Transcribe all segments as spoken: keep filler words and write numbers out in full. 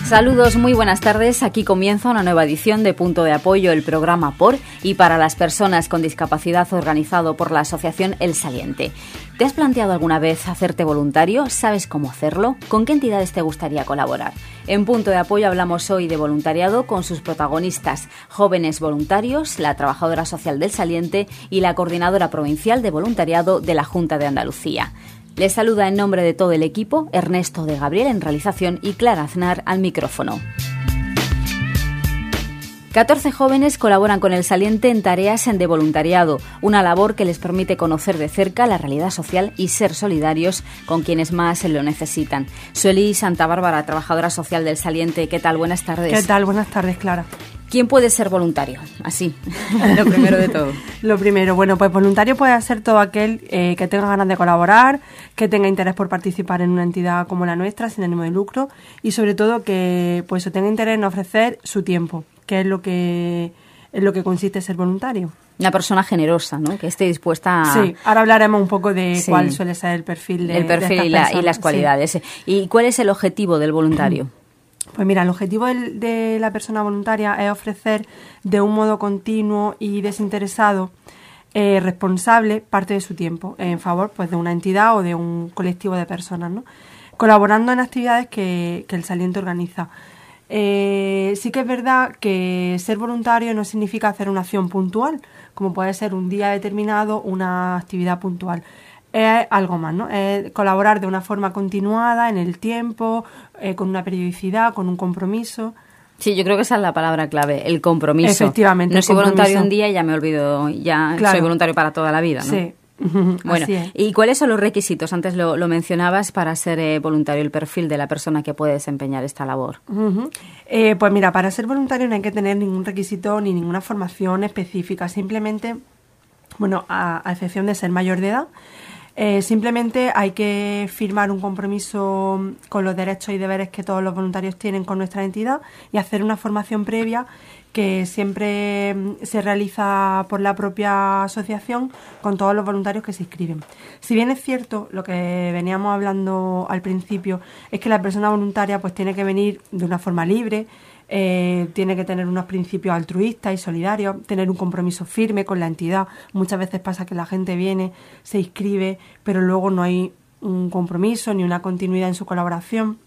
Saludos, muy buenas tardes. Aquí comienza una nueva edición de Punto de Apoyo, el programa por y para las personas con discapacidad organizado por la asociación El Saliente. ¿Te has planteado alguna vez hacerte voluntario? ¿Sabes cómo hacerlo? ¿Con qué entidades te gustaría colaborar? En Punto de Apoyo hablamos hoy de voluntariado con sus protagonistas, jóvenes voluntarios, la trabajadora social del Saliente y la coordinadora provincial de voluntariado de la Junta de Andalucía. Les saluda en nombre de todo el equipo Ernesto de Gabriel en realización y Clara Aznar al micrófono. catorce jóvenes colaboran con El Saliente en tareas de voluntariado, una labor que les permite conocer de cerca la realidad social y ser solidarios con quienes más lo necesitan. Sueli Santa Bárbara, trabajadora social del Saliente, ¿qué tal? Buenas tardes. ¿Qué tal? Buenas tardes, Clara. ¿Quién puede ser voluntario? Así, lo primero de todo. Lo primero, bueno, pues voluntario puede ser todo aquel eh, que tenga ganas de colaborar, que tenga interés por participar en una entidad como la nuestra, sin ánimo de lucro, y sobre todo que pues tenga interés en ofrecer su tiempo, que es lo que es lo que consiste ser voluntario. Una persona generosa, ¿no? Que esté dispuesta a... Sí, ahora hablaremos un poco de sí. cuál suele ser el perfil de El perfil de y, la, y las cualidades. Sí. ¿Y cuál es el objetivo del voluntario? Pues mira, el objetivo de, de la persona voluntaria es ofrecer de un modo continuo y desinteresado, eh, responsable, parte de su tiempo en favor pues de una entidad o de un colectivo de personas, ¿no? Colaborando en actividades que, que el Saliente organiza. Eh, sí que es verdad que ser voluntario no significa hacer una acción puntual, como puede ser un día determinado, una actividad puntual. Es algo más, ¿no? Es colaborar de una forma continuada en el tiempo, eh, con una periodicidad, con un compromiso. Sí, yo creo que esa es la palabra clave, el compromiso. Efectivamente. No soy voluntario un día y ya me olvido, ya claro. Soy voluntario para toda la vida, ¿no? Sí. Bueno, ¿y cuáles son los requisitos? Antes lo, lo mencionabas para ser eh, voluntario, el perfil de la persona que puede desempeñar esta labor. Uh-huh. Eh, pues mira, para ser voluntario no hay que tener ningún requisito ni ninguna formación específica, simplemente, bueno, a, a excepción de ser mayor de edad, Eh, simplemente hay que firmar un compromiso con los derechos y deberes que todos los voluntarios tienen con nuestra entidad y hacer una formación previa que siempre se realiza por la propia asociación con todos los voluntarios que se inscriben. Si bien es cierto, lo que veníamos hablando al principio, es que la persona voluntaria pues tiene que venir de una forma libre, Eh, tiene que tener unos principios altruistas y solidarios, tener un compromiso firme con la entidad. Muchas veces pasa que la gente viene, se inscribe, pero luego no hay un compromiso ni una continuidad en su colaboración.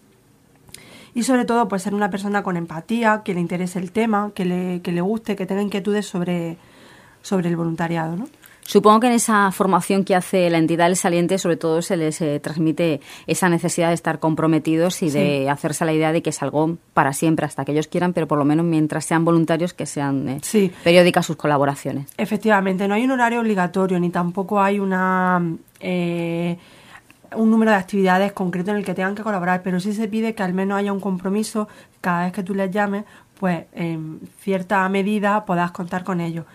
Y sobre todo, pues ser una persona con empatía, que le interese el tema, que le, que le guste, que tenga inquietudes sobre, sobre el voluntariado, ¿no? Supongo que en esa formación que hace la entidad El Saliente, sobre todo se les eh, transmite esa necesidad de estar comprometidos y sí. de hacerse la idea de que es algo para siempre, hasta que ellos quieran, pero por lo menos mientras sean voluntarios, que sean eh, sí. periódicas sus colaboraciones. Efectivamente, no hay un horario obligatorio, ni tampoco hay una eh, un número de actividades concreto en el que tengan que colaborar, pero sí se pide que al menos haya un compromiso cada vez que tú les llames, pues en cierta medida puedas contar con ellos.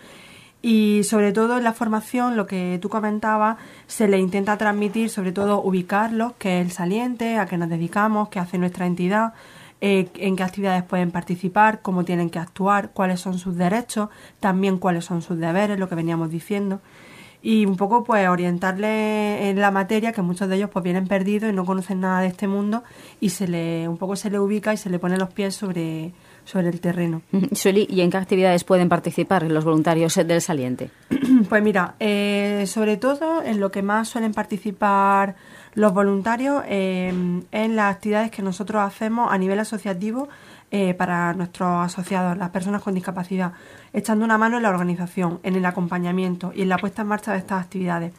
Y sobre todo en la formación, lo que tú comentabas, se le intenta transmitir, sobre todo ubicarlos, qué es El Saliente, a qué nos dedicamos, qué hace nuestra entidad, eh, en qué actividades pueden participar, cómo tienen que actuar, cuáles son sus derechos, también cuáles son sus deberes, lo que veníamos diciendo. Y un poco pues orientarles en la materia, que muchos de ellos pues vienen perdidos y no conocen nada de este mundo, y se le un poco se le ubica y se le pone los pies sobre... sobre el terreno. Sueli, ¿y en qué actividades pueden participar los voluntarios del Saliente? Pues mira, eh, sobre todo en lo que más suelen participar los voluntarios eh, en las actividades que nosotros hacemos a nivel asociativo eh, para nuestros asociados, las personas con discapacidad, echando una mano en la organización, en el acompañamiento y en la puesta en marcha de estas actividades.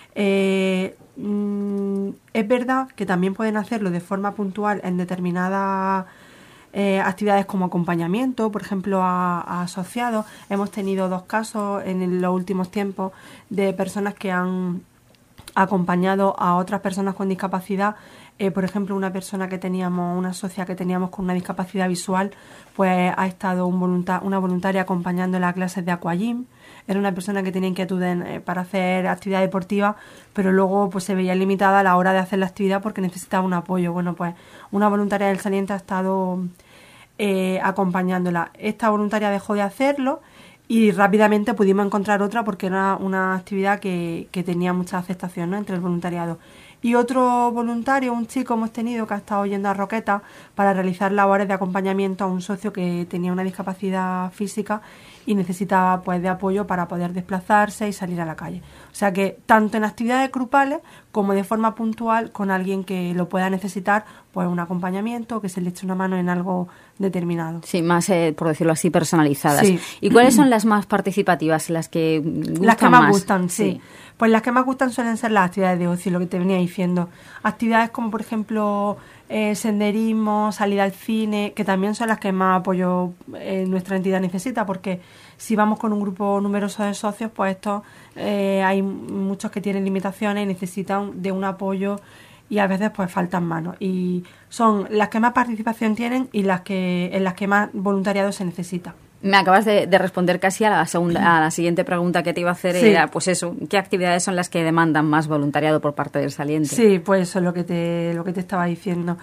Eh, mm, es verdad que también pueden hacerlo de forma puntual en determinadas Eh, actividades como acompañamiento, por ejemplo, a, a asociados. Hemos tenido dos casos en los últimos tiempos de personas que han acompañado a otras personas con discapacidad. Eh, por ejemplo, una persona que teníamos, una socia que teníamos con una discapacidad visual, pues ha estado un volunta- una voluntaria acompañando en las clases de aquagym. Era una persona que tenía inquietudes eh, para hacer actividad deportiva, pero luego pues se veía limitada a la hora de hacer la actividad porque necesitaba un apoyo. Bueno, pues una voluntaria del Saliente ha estado eh, acompañándola. Esta voluntaria dejó de hacerlo y rápidamente pudimos encontrar otra porque era una actividad que, que tenía mucha aceptación, ¿no?, entre el voluntariado. Y otro voluntario, un chico hemos tenido que ha estado yendo a Roquetas para realizar labores de acompañamiento a un socio que tenía una discapacidad física y necesitaba pues de apoyo para poder desplazarse y salir a la calle. O sea que tanto en actividades grupales como de forma puntual con alguien que lo pueda necesitar, pues un acompañamiento, que se le eche una mano en algo determinado. Sí, más, eh, por decirlo así, personalizadas. Sí. ¿Y cuáles son las más participativas, las que gustan Las que más, más? gustan, sí. sí. Pues las que más gustan suelen ser las actividades de ocio, lo que te venía diciendo. Actividades como, por ejemplo, eh, senderismo, salida al cine, que también son las que más apoyo eh, nuestra entidad necesita, porque si vamos con un grupo numeroso de socios, pues estos eh, hay muchos que tienen limitaciones y necesitan de un apoyo y a veces pues faltan manos. Y son las que más participación tienen y las que en las que más voluntariado se necesita. Me acabas de, de responder casi a la segunda, a la siguiente pregunta que te iba a hacer, sí. Era pues eso, ¿qué actividades son las que demandan más voluntariado por parte del saliente? Sí, pues eso es lo que te, lo que te estaba diciendo.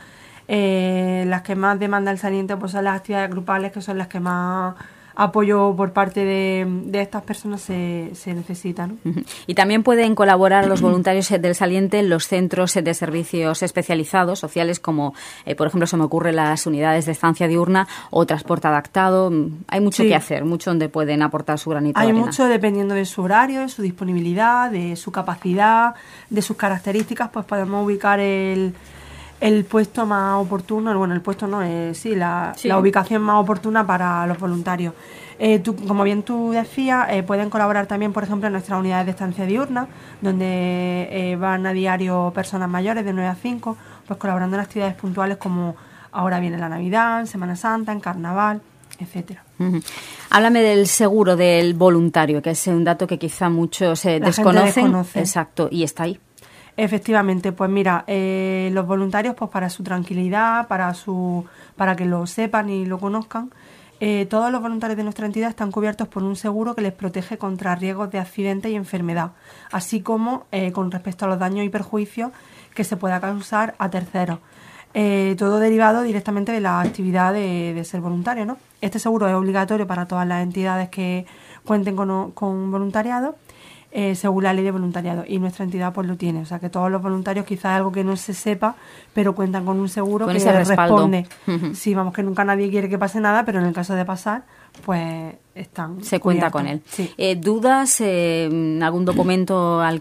Eh, las que más demanda el saliente pues son las actividades grupales, que son las que más apoyo por parte de, de estas personas se, se necesita, ¿no? Y también pueden colaborar los voluntarios del saliente en los centros de servicios especializados, sociales, como eh, por ejemplo se me ocurre las unidades de estancia diurna o transporte adaptado. Hay mucho sí. que hacer, mucho donde pueden aportar su granito Hay de arena. mucho dependiendo de su horario, de su disponibilidad, de su capacidad, de sus características, pues podemos ubicar el... el puesto más oportuno, bueno, el puesto no es, sí, la, sí. la ubicación más oportuna para los voluntarios. Eh, tú, como bien tú decías, eh, pueden colaborar también, por ejemplo, en nuestras unidades de estancia diurna, donde eh, van a diario personas mayores de nueve a cinco, pues colaborando en actividades puntuales como ahora viene la Navidad, en Semana Santa, en Carnaval, etcétera. Uh-huh. Háblame del seguro del voluntario, que es un dato que quizá muchos eh, la desconocen. Gente desconoce. Exacto, y está ahí. Efectivamente, pues mira, eh, los voluntarios, pues para su tranquilidad, para su, para que lo sepan y lo conozcan, eh, todos los voluntarios de nuestra entidad están cubiertos por un seguro que les protege contra riesgos de accidente y enfermedad, así como eh, con respecto a los daños y perjuicios que se pueda causar a terceros. Eh, todo derivado directamente de la actividad de, de ser voluntario, ¿no? Este seguro es obligatorio para todas las entidades que cuenten con, con voluntariado. Eh, según la ley de voluntariado, y nuestra entidad pues lo tiene, o sea que todos los voluntarios quizás es algo que no se sepa, pero cuentan con un seguro con que ese respaldo. Responde. Uh-huh. Sí, vamos, que nunca nadie quiere que pase nada, pero en el caso de pasar, pues están se cubiertos. Cuenta con él. Sí. Eh, ¿Dudas? Eh, ¿Algún documento al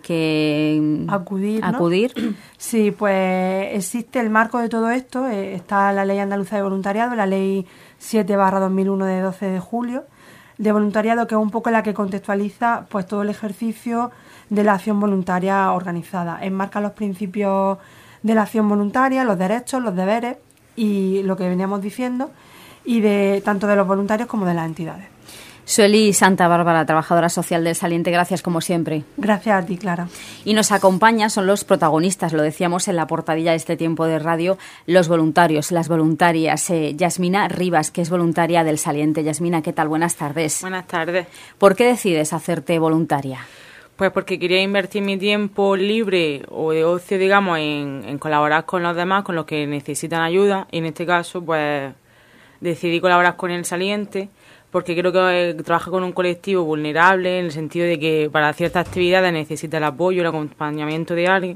que acudir? ¿no? acudir? Sí, pues existe el marco de todo esto, eh, está la Ley Andaluza de Voluntariado, la Ley siete barra dos mil uno de doce de julio, de voluntariado, que es un poco la que contextualiza pues todo el ejercicio de la acción voluntaria organizada. Enmarca los principios de la acción voluntaria, los derechos, los deberes y lo que veníamos diciendo, y de tanto de los voluntarios como de las entidades. Sueli Santa Bárbara, trabajadora social del saliente, gracias como siempre. Gracias a ti, Clara. Y nos acompaña, son los protagonistas, lo decíamos en la portadilla de este tiempo de radio, los voluntarios, las voluntarias. Eh, Yasmina Rivas, que es voluntaria del saliente. Yasmina, ¿qué tal? Buenas tardes. Buenas tardes. ¿Por qué decides hacerte voluntaria? Pues porque quería invertir mi tiempo libre o de ocio, digamos, en, en colaborar con los demás, con los que necesitan ayuda. Y en este caso, pues, decidí colaborar con el saliente, porque creo que trabaja con un colectivo vulnerable, en el sentido de que para ciertas actividades necesita el apoyo, el acompañamiento de alguien,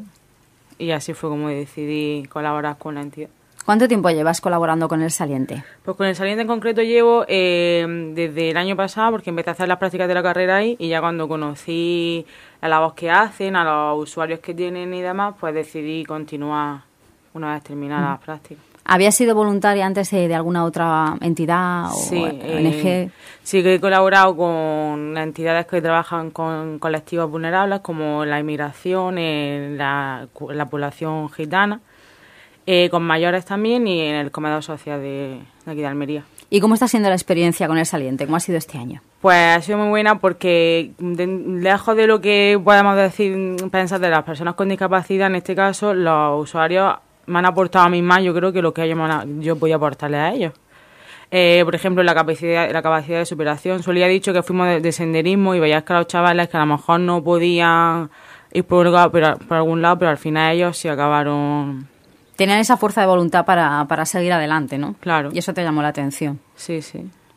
y así fue como decidí colaborar con la entidad. ¿Cuánto tiempo llevas colaborando con el saliente? Pues con el saliente en concreto llevo eh, desde el año pasado, porque empecé a hacer las prácticas de la carrera ahí, y ya cuando conocí la labor que hacen, a los usuarios que tienen y demás, pues decidí continuar una vez terminadas mm. las prácticas. ¿Habías sido voluntaria antes de alguna otra entidad o sí, O N G? Eh, sí, que he colaborado con entidades que trabajan con colectivos vulnerables, como la inmigración, eh, la, la población gitana, eh, con mayores también, y en el comedor social de, de aquí de Almería. ¿Y cómo está siendo la experiencia con el saliente? ¿Cómo ha sido este año? Pues ha sido muy buena porque, de, lejos de lo que podemos decir, pensar de las personas con discapacidad, en este caso, los usuarios me han aportado a mí más, yo creo, que lo que ellos han, yo podía aportarles a ellos. Eh, por ejemplo, la capacidad la capacidad de superación. Solía ha dicho que fuimos de, de senderismo y veías que los chavales que a lo mejor no podían ir por, pero, por algún lado, pero al final ellos sí acabaron. Tenían esa fuerza de voluntad para, para seguir adelante, ¿no? Claro. Y eso te llamó la atención. Sí, sí.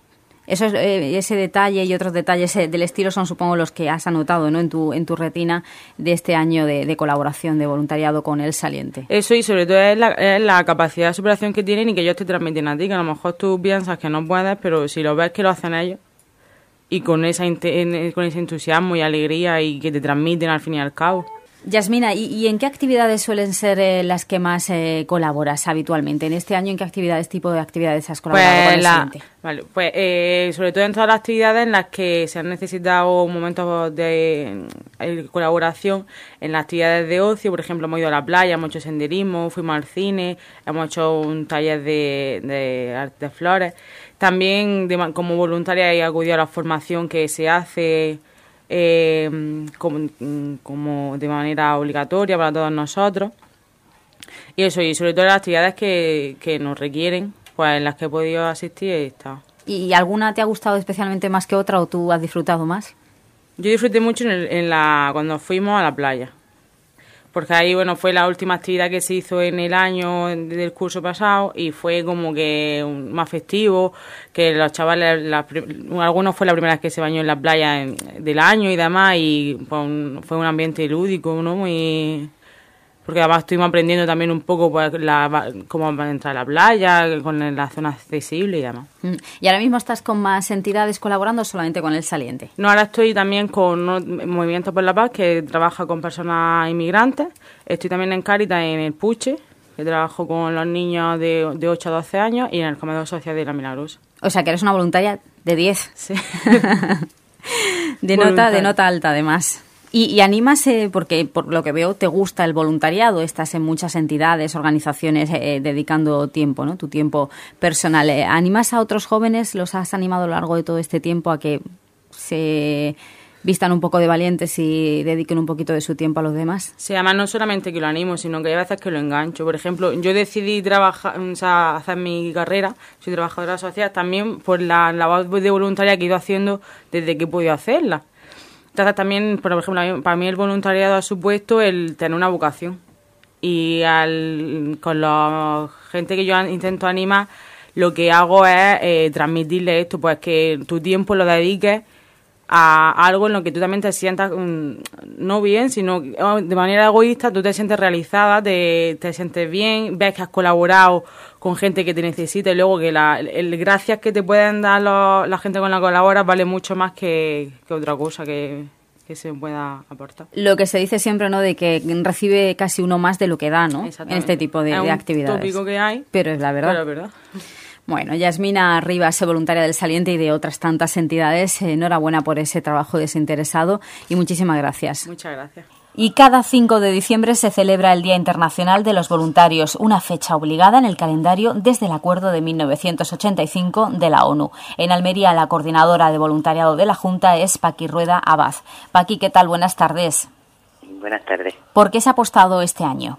Eso es, eh, ese detalle y otros detalles eh, del estilo son, supongo, los que has anotado, ¿no?, en tu en tu retina de este año de, de colaboración, de voluntariado con El Saliente. Eso, y sobre todo es la, es la capacidad de superación que tienen y que ellos te transmiten a ti, que a lo mejor tú piensas que no puedes, pero si lo ves que lo hacen ellos, y con, esa con ese entusiasmo y alegría y que te transmiten al fin y al cabo. Yasmina, ¿y, y en qué actividades suelen ser eh, las que más eh, colaboras habitualmente? ¿En este año en qué actividades, tipo de actividades has colaborado pues con El la, Saliente? Vale, pues eh, sobre todo en todas las actividades en las que se han necesitado momentos de eh, colaboración, en las actividades de ocio, por ejemplo, hemos ido a la playa, hemos hecho senderismo, fuimos al cine, hemos hecho un taller de, de arte de flores. También de, como voluntaria he acudido a la formación que se hace Eh, como, como de manera obligatoria para todos nosotros, y eso, y sobre todo las actividades que, que nos requieren, pues en las que he podido asistir he estado. ¿Y alguna te ha gustado especialmente más que otra o tú has disfrutado más? Yo disfruté mucho en, el, en la cuando fuimos a la playa, porque ahí, bueno, fue la última actividad que se hizo en el año del curso pasado y fue como que un, más festivo, que los chavales, la, algunos fue la primera vez que se bañó en la playa en, del año y demás, y pues, un, fue un ambiente lúdico, ¿no? Muy, porque además estuvimos aprendiendo también un poco pues, la, cómo entrar a la playa, con la zona accesible y demás. ¿Y ahora mismo estás con más entidades colaborando o solamente con El Saliente? No, ahora estoy también con ¿no? Movimiento por la Paz, que trabaja con personas inmigrantes. Estoy también en Cáritas, en el Puche, que trabajo con los niños de, de ocho a doce años, y en el comedor social de La Milagrosa. O sea, que eres una voluntaria de diez. Sí. de, nota, de nota alta, además. Y, y animas, eh, porque por lo que veo te gusta el voluntariado, estás en muchas entidades, organizaciones eh, dedicando tiempo, ¿no? Tu tiempo personal. Eh, ¿Animas a otros jóvenes, los has animado a lo largo de todo este tiempo a que se vistan un poco de valientes y dediquen un poquito de su tiempo a los demás? Sí, además no solamente que lo animo, sino que hay veces que lo engancho. Por ejemplo, yo decidí trabajar, o sea, hacer mi carrera, soy trabajadora social, también por la labor de voluntaria que he ido haciendo desde que he podido hacerla. Entonces también, por ejemplo, para mí el voluntariado ha supuesto el tener una vocación. Y al, con la gente que yo intento animar, lo que hago es eh, transmitirle esto, pues que tu tiempo lo dediques a algo en lo que tú también te sientas um, no bien, sino de manera egoísta, tú te sientes realizada, te, te sientes bien, ves que has colaborado con gente que te necesita, y luego que la, el gracias que te pueden dar los, la gente con la que colaboras vale mucho más que, que otra cosa que, que se pueda aportar. Lo que se dice siempre, ¿no?, de que recibe casi uno más de lo que da, ¿no?, en este tipo de, es de actividades. Es un tópico que hay, pero es la verdad. Pero es verdad. Bueno, Yasmina Rivas, voluntaria del Saliente y de otras tantas entidades, enhorabuena por ese trabajo desinteresado y muchísimas gracias. Muchas gracias. Y cada cinco de diciembre se celebra el Día Internacional de los Voluntarios, una fecha obligada en el calendario desde el Acuerdo de mil novecientos ochenta y cinco de la ONU. En Almería, la coordinadora de voluntariado de la Junta es Paqui Rueda Abad. Paqui, ¿qué tal? Buenas tardes. Buenas tardes. ¿Por qué se ha apostado este año?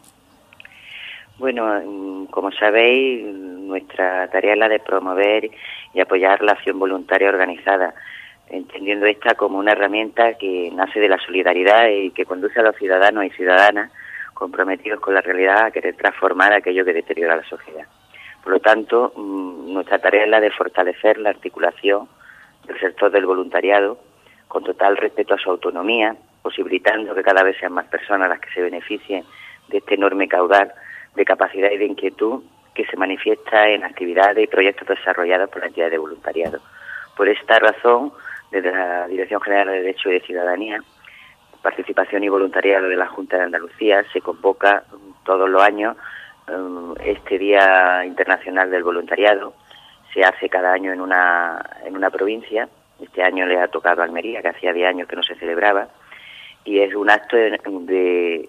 Bueno, como sabéis, nuestra tarea es la de promover y apoyar la acción voluntaria organizada, entendiendo esta como una herramienta que nace de la solidaridad y que conduce a los ciudadanos y ciudadanas comprometidos con la realidad a querer transformar aquello que deteriora la sociedad. Por lo tanto, nuestra tarea es la de fortalecer la articulación del sector del voluntariado con total respeto a su autonomía, posibilitando que cada vez sean más personas las que se beneficien de este enorme caudal de capacidad y de inquietud que se manifiesta en actividades y proyectos desarrollados por la entidad de voluntariado. Por esta razón, desde la Dirección General de Derecho y de Ciudadanía, Participación y Voluntariado de la Junta de Andalucía, se convoca todos los años um, este Día Internacional del Voluntariado. Se hace cada año en una en una provincia. Este año le ha tocado a Almería, que hacía diez años que no se celebraba, y es un acto de, de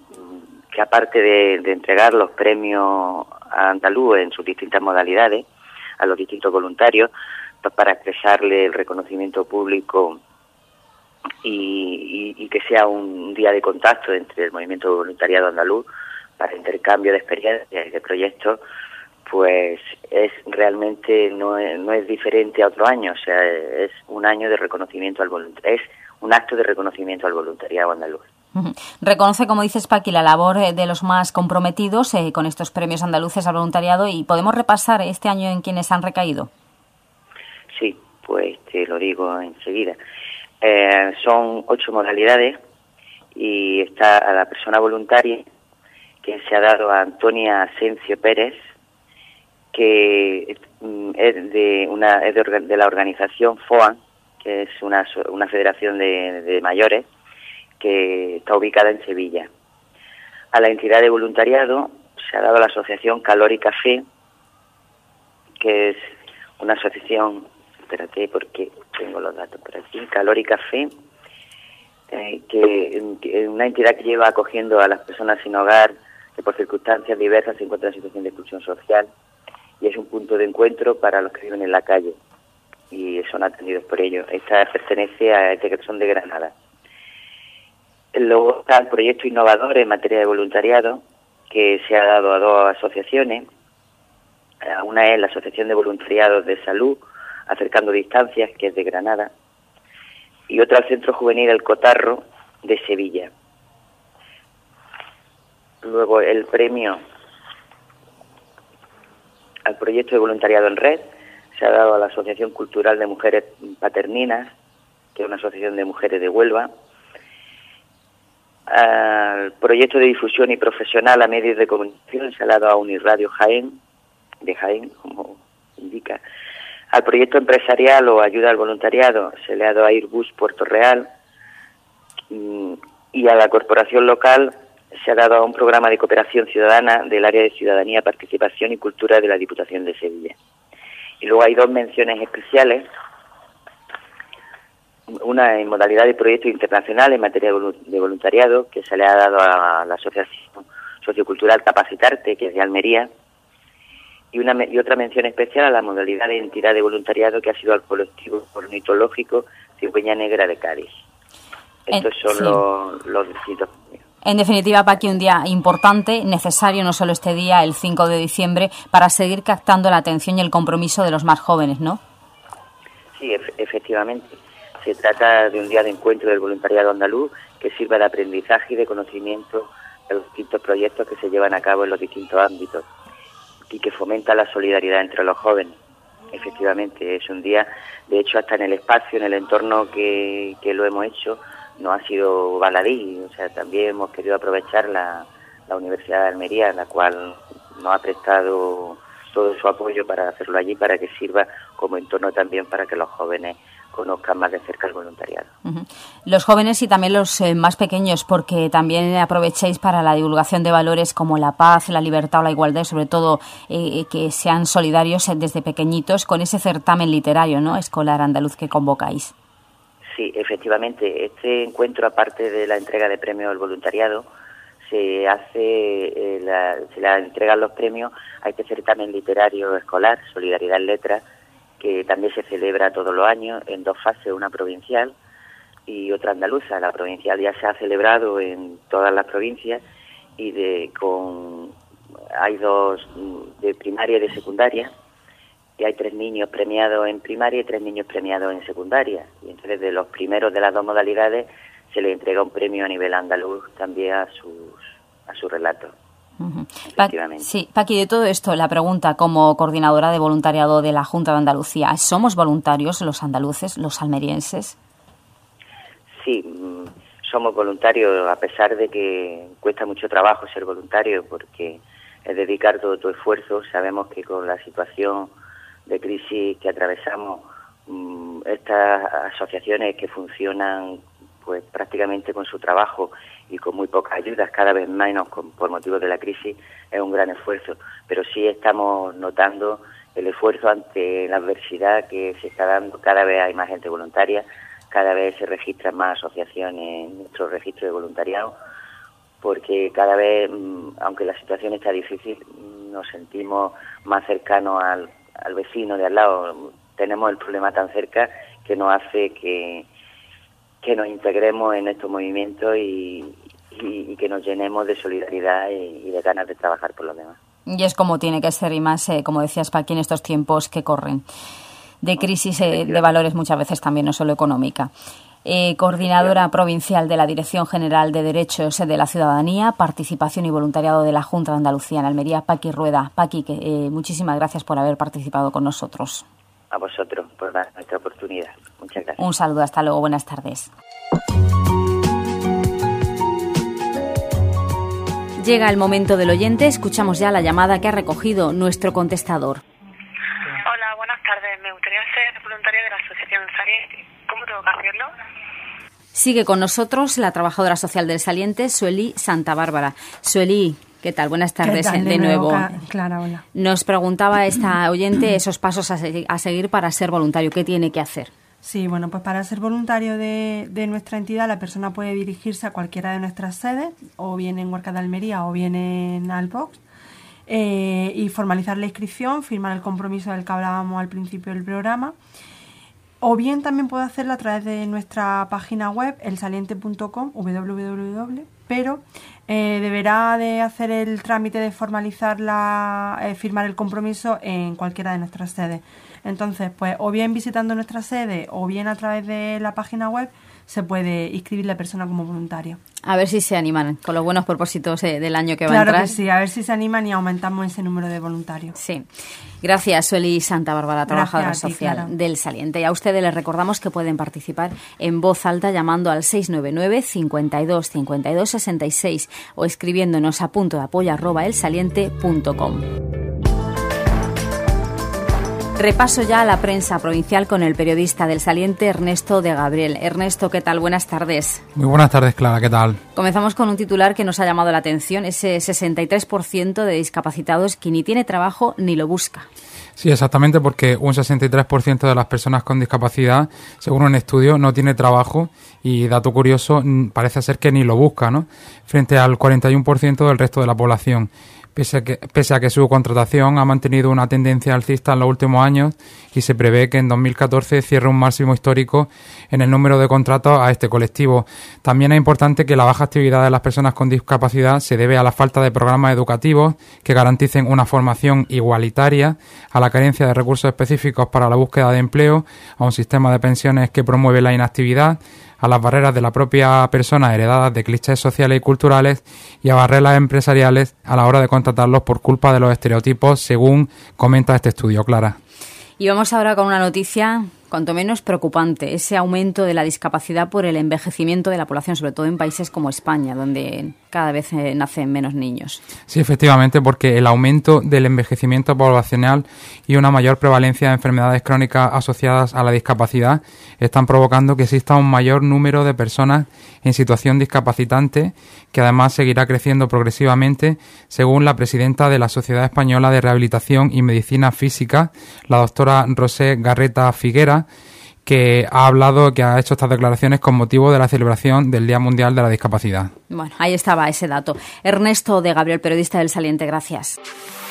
que aparte de, de entregar los premios a andaluz en sus distintas modalidades a los distintos voluntarios, pues para expresarle el reconocimiento público y, y, y que sea un día de contacto entre el movimiento voluntariado andaluz para intercambio de experiencias y de proyectos, pues es realmente no es, no es diferente a otro año, o sea, es un año de reconocimiento al voluntariado, es un acto de reconocimiento al voluntariado andaluz. Reconoce, como dices, Paqui, la labor de los más comprometidos eh, con estos premios andaluces al voluntariado, y podemos repasar este año en quienes han recaído. Sí, pues te lo digo enseguida. Eh, son ocho modalidades y está a la persona voluntaria que se ha dado a Antonia Asencio Pérez, que es de una es de, de la organización F O A, que es una, una federación de, de mayores que está ubicada en Sevilla. A la entidad de voluntariado se ha dado a la asociación Calor y Café, que es una asociación, espérate porque tengo los datos por aquí, Calor y Café, eh, que es una entidad que lleva acogiendo a las personas sin hogar que por circunstancias diversas se encuentran en situación de exclusión social, y es un punto de encuentro para los que viven en la calle y son atendidos por ellos. Esta pertenece a Integración de Granada. Luego está el proyecto innovador en materia de voluntariado, que se ha dado a dos asociaciones. Una es la Asociación de Voluntariados de Salud, Acercando Distancias, que es de Granada, y otra al Centro Juvenil El Cotarro, de Sevilla. Luego el premio al proyecto de voluntariado en red se ha dado a la Asociación Cultural de Mujeres Paterninas, que es una asociación de mujeres de Huelva. Al proyecto de difusión y profesional a medios de comunicación se le ha dado a Unirradio Jaén, de Jaén, como indica. Al proyecto empresarial o ayuda al voluntariado se le ha dado a Airbus Puerto Real, y a la corporación local se ha dado a un programa de cooperación ciudadana del área de Ciudadanía, Participación y Cultura de la Diputación de Sevilla. Y luego hay dos menciones especiales, una en modalidad de proyecto internacional en materia de voluntariado, que se le ha dado a la Asociación Sociocultural Capacitarte, que es de Almería, y, una, y otra mención especial a la modalidad de entidad de voluntariado, que ha sido al colectivo ornitológico Cigüeña Negra de Cádiz. Estos son sí. los, los distintos. En definitiva, Paqui, un día importante, necesario no solo este día, el cinco de diciembre, para seguir captando la atención y el compromiso de los más jóvenes, ¿no? Sí, ef- efectivamente. Se trata de un día de encuentro del voluntariado andaluz que sirva de aprendizaje y de conocimiento de los distintos proyectos que se llevan a cabo en los distintos ámbitos y que fomenta la solidaridad entre los jóvenes. Efectivamente, es un día, de hecho, hasta en el espacio, en el entorno que, que lo hemos hecho, no ha sido baladí, o sea, también hemos querido aprovechar la, la Universidad de Almería, la cual nos ha prestado todo su apoyo para hacerlo allí, para que sirva como entorno también para que los jóvenes conozcan más de cerca el voluntariado. Uh-huh. Los jóvenes y también los eh, más pequeños, porque también aprovechéis para la divulgación de valores como la paz, la libertad o la igualdad, y sobre todo eh, que sean solidarios desde pequeñitos con ese certamen literario, ¿no?, escolar andaluz que convocáis. Sí, efectivamente, este encuentro, aparte de la entrega de premios al voluntariado, se hace, eh, la, se le entregan los premios a este certamen literario escolar, Solidaridad en Letras, que también se celebra todos los años en dos fases, una provincial y otra andaluza. La provincial ya se ha celebrado en todas las provincias y de con hay dos de primaria y de secundaria, y hay tres niños premiados en primaria y tres niños premiados en secundaria. Y entonces de los primeros de las dos modalidades se les entrega un premio a nivel andaluz también a sus a su relato. Uh-huh. Efectivamente. Pa- sí, Paqui, de todo esto, la pregunta como coordinadora de voluntariado de la Junta de Andalucía, ¿somos voluntarios los andaluces, los almerienses? Sí, somos voluntarios, a pesar de que cuesta mucho trabajo ser voluntario, porque es dedicar todo tu esfuerzo. Sabemos que con la situación de crisis que atravesamos, estas asociaciones que funcionan pues prácticamente con su trabajo y con muy pocas ayudas, cada vez menos con, por motivo de la crisis, es un gran esfuerzo. Pero sí estamos notando el esfuerzo ante la adversidad que se está dando. Cada vez hay más gente voluntaria, cada vez se registran más asociaciones en nuestro registro de voluntariado, porque cada vez, aunque la situación está difícil, nos sentimos más cercanos al, al vecino de al lado. Tenemos el problema tan cerca que nos hace que que nos integremos en estos movimientos y, y, y que nos llenemos de solidaridad y, y de ganas de trabajar por los demás. Y es como tiene que ser, y más, eh, como decías, Paqui, en estos tiempos que corren de crisis eh, de valores muchas veces también, no solo económica. Eh, coordinadora provincial de la Dirección General de Derechos de la Ciudadanía, Participación y Voluntariado de la Junta de Andalucía en Almería, Paqui Rueda. Paqui, que, eh, muchísimas gracias por haber participado con nosotros. a vosotros por dar esta oportunidad. Muchas gracias. Un saludo, hasta luego, buenas tardes. Llega el momento del oyente, escuchamos ya la llamada que ha recogido nuestro contestador. Hola, buenas tardes. Me gustaría ser voluntaria de la Asociación Saliente. ¿Cómo tengo que hacerlo? Sigue con nosotros la trabajadora social del Saliente, Sueli Santa Bárbara. Sueli, ¿qué tal? Buenas tardes ¿Qué tal? de, de nuevo. nuevo. Clara, hola. Nos preguntaba esta oyente esos pasos a, se- a seguir para ser voluntario. ¿Qué tiene que hacer? Sí, bueno, pues para ser voluntario de, de nuestra entidad, la persona puede dirigirse a cualquiera de nuestras sedes, o bien en Huerca de Almería o bien en Albox, eh, y formalizar la inscripción, firmar el compromiso del que hablábamos al principio del programa. O bien también puede hacerlo a través de nuestra página web, el saliente punto com, doble u doble u doble u, pero eh, deberá de hacer el trámite de formalizar la, eh, firmar el compromiso en cualquiera de nuestras sedes. Entonces, pues o bien visitando nuestra sede o bien a través de la página web se puede inscribir la persona como voluntaria. A ver si se animan con los buenos propósitos eh, del año que va a Claro entrar. que sí, a ver si se animan y aumentamos ese número de voluntarios. Sí. Gracias, Sueli Santa Bárbara, trabajadora Gracias a ti, social Clara. del Saliente. Y a ustedes les recordamos que pueden participar en voz alta llamando al seis nueve nueve, cincuenta y dos, cincuenta y dos, sesenta y seis o escribiéndonos a punto de apoyo arroba elsaliente punto com. Repaso ya a la prensa provincial con el periodista del Saliente, Ernesto de Gabriel. Ernesto, ¿qué tal? Buenas tardes. Muy buenas tardes, Clara, ¿qué tal? Comenzamos con un titular que nos ha llamado la atención, ese sesenta y tres por ciento de discapacitados que ni tiene trabajo ni lo busca. Sí, exactamente, porque un sesenta y tres por ciento de las personas con discapacidad, según un estudio, no tiene trabajo y, dato curioso, parece ser que ni lo busca, ¿no? Frente al cuarenta y uno por ciento del resto de la población. Pese a, que, pese a que su contratación ha mantenido una tendencia alcista en los últimos años y se prevé que en dos mil catorce cierre un máximo histórico en el número de contratos a este colectivo. También es importante que la baja actividad de las personas con discapacidad se debe a la falta de programas educativos que garanticen una formación igualitaria, a la carencia de recursos específicos para la búsqueda de empleo, a un sistema de pensiones que promueve la inactividad, a las barreras de la propia persona heredadas de clichés sociales y culturales y a barreras empresariales a la hora de contratarlos por culpa de los estereotipos, según comenta este estudio, Clara. Y vamos ahora con una noticia cuanto menos preocupante, ese aumento de la discapacidad por el envejecimiento de la población, sobre todo en países como España, donde cada vez eh, nacen menos niños. Sí, efectivamente, porque el aumento del envejecimiento poblacional y una mayor prevalencia de enfermedades crónicas asociadas a la discapacidad están provocando que exista un mayor número de personas en situación discapacitante, que además seguirá creciendo progresivamente, según la presidenta de la Sociedad Española de Rehabilitación y Medicina Física, la doctora Rosé Garreta Figuera, que ha hablado, que ha hecho estas declaraciones con motivo de la celebración del Día Mundial de la Discapacidad. Bueno, ahí estaba ese dato. Ernesto de Gabriel, periodista del Saliente, gracias.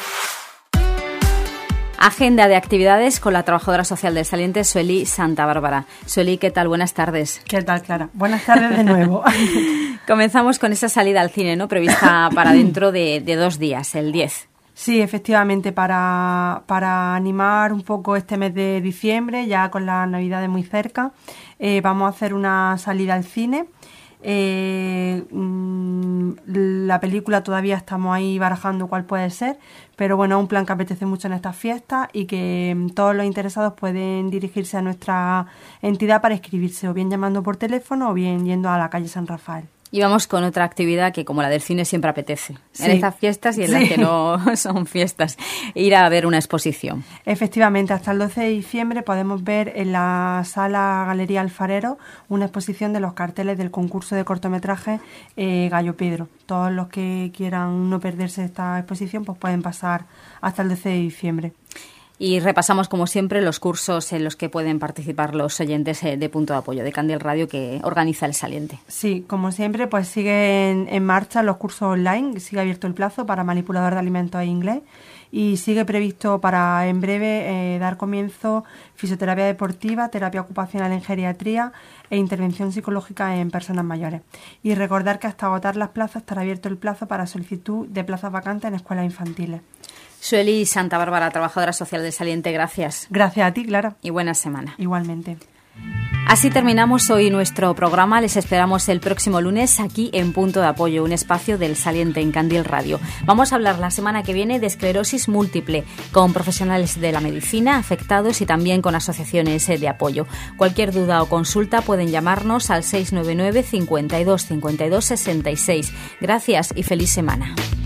Agenda de actividades con la trabajadora social del Saliente, Sueli Santa Bárbara. Sueli, ¿qué tal? Buenas tardes. ¿Qué tal, Clara? Buenas tardes de nuevo. Comenzamos con esa salida al cine, ¿no? Prevista para dentro de, de dos días, el diez. Sí, efectivamente, para, para animar un poco este mes de diciembre, ya con las Navidades muy cerca, eh, vamos a hacer una salida al cine. Eh, mmm, la película todavía estamos ahí barajando cuál puede ser, pero bueno, es un plan que apetece mucho en estas fiestas y que mmm, todos los interesados pueden dirigirse a nuestra entidad para inscribirse, o bien llamando por teléfono o bien yendo a la calle San Rafael. Y vamos con otra actividad que, como la del cine, siempre apetece. Sí. En estas fiestas y en sí. las que no son fiestas. Ir a ver una exposición. Efectivamente, hasta el doce de diciembre podemos ver en la sala Galería Alfarero una exposición de los carteles del concurso de cortometraje eh, Gallo Pedro. Todos los que quieran no perderse esta exposición pues pueden pasar hasta el doce de diciembre. Y repasamos, como siempre, los cursos en los que pueden participar los oyentes de Punto de Apoyo, de Candil Radio, que organiza el Saliente. Sí, como siempre, pues siguen en marcha los cursos online, sigue abierto el plazo para manipulador de alimentos e inglés y sigue previsto para en breve eh, dar comienzo fisioterapia deportiva, terapia ocupacional en geriatría e intervención psicológica en personas mayores. Y recordar que hasta agotar las plazas estará abierto el plazo para solicitud de plazas vacantes en escuelas infantiles. Sueli Santa Bárbara, trabajadora social del Saliente, gracias. Gracias a ti, Clara. Y buena semana. Igualmente. Así terminamos hoy nuestro programa. Les esperamos el próximo lunes aquí en Punto de Apoyo, un espacio del Saliente en Candil Radio. Vamos a hablar la semana que viene de esclerosis múltiple con profesionales de la medicina, afectados y también con asociaciones de apoyo. Cualquier duda o consulta pueden llamarnos al seis nueve nueve, cincuenta y dos, cincuenta y dos, sesenta y seis. Gracias y feliz semana.